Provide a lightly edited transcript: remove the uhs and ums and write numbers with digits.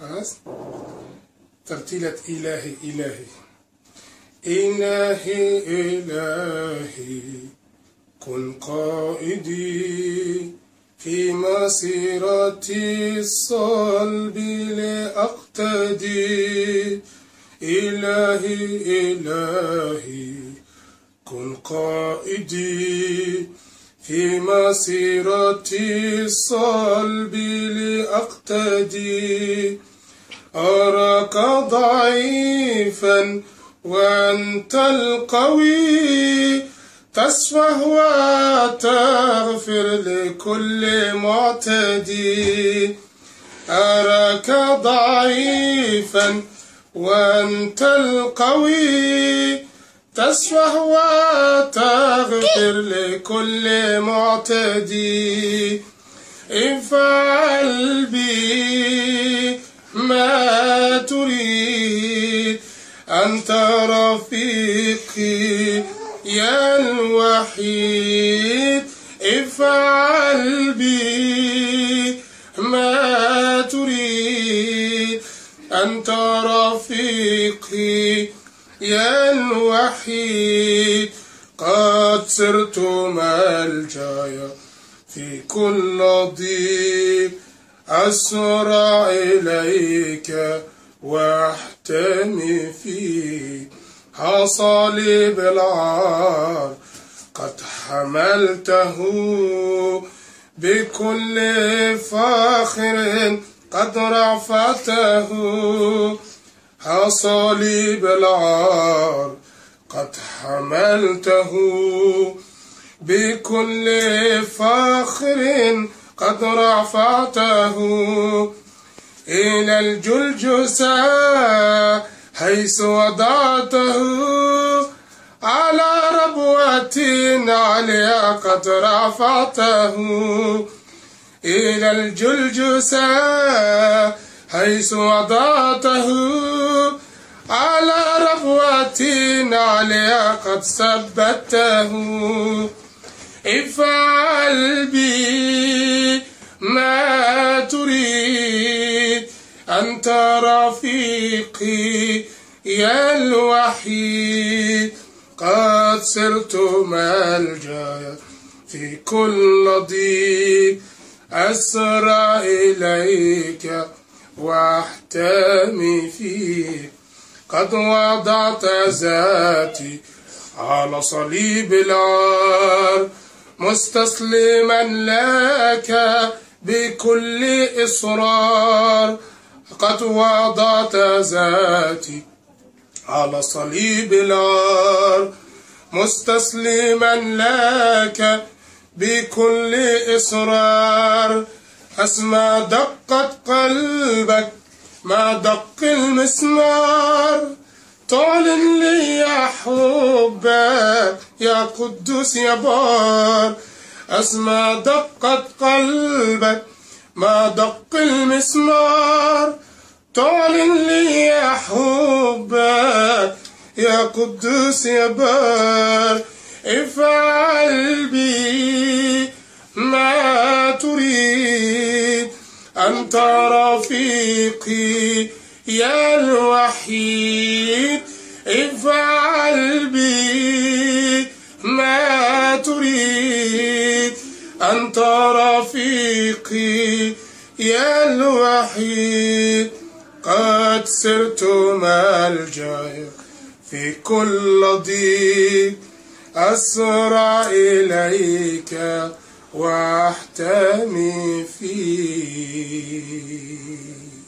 خلاص. ترتيلة إلهي إلهي إلهي إلهي كن قائدي في مسيرتي الصلب لأقتدي. إلهي إلهي كن قائدي في مسيرتي الصلب لأقتدي. أراك ضعيفا وأنت القوي تسفه وتغفر لكل معتدي. أراك ضعيفا وأنت القوي تسفه وتغفر لكل معتدي. افعل بي ما تريد أنت رفيقي يا الوحيد. افعل بي ما تريد أنت رفيقي يا الوحيد. قد صرت ملجايا في كل ضيق أسرع إليك واحتمي فيك. صليب العار قد حملته بكل فاخر قد رفعته. صليب العار قد حملته بكل فاخر قد رفعته. إلى الجلجسة حيث وضعته على ربوة عليا قد رفعته. إلى الجلجسة حيث وضعته على ربوة عليا قد ثبته. افعل بي ما تريد أنت رفيقي يا الوحيد. قد صرت ملجايا في كل ضيق أسرع إليك واحتمي فيك. قد وضعت ذاتي على صليب العار مستسلما لك بكل إصرار. قد وضعت ذاتي على صليب العار مستسلما لك بكل إصرار. أسمع دقة قلبك مع دق المسمار تعلن لي حبك يا قدوس يا بار. أسمع دقة قلبك مع دق المسمار تعلن لي حبك يا قدوس يا بار. افعل بي ما تريد أنت رفيقي يا الوحيد. افعل بي ما تريد أنت رفيقي يا الوحيد. قد صرت ملجايا في كل ضيق أسرع إليك واحتمي فيك.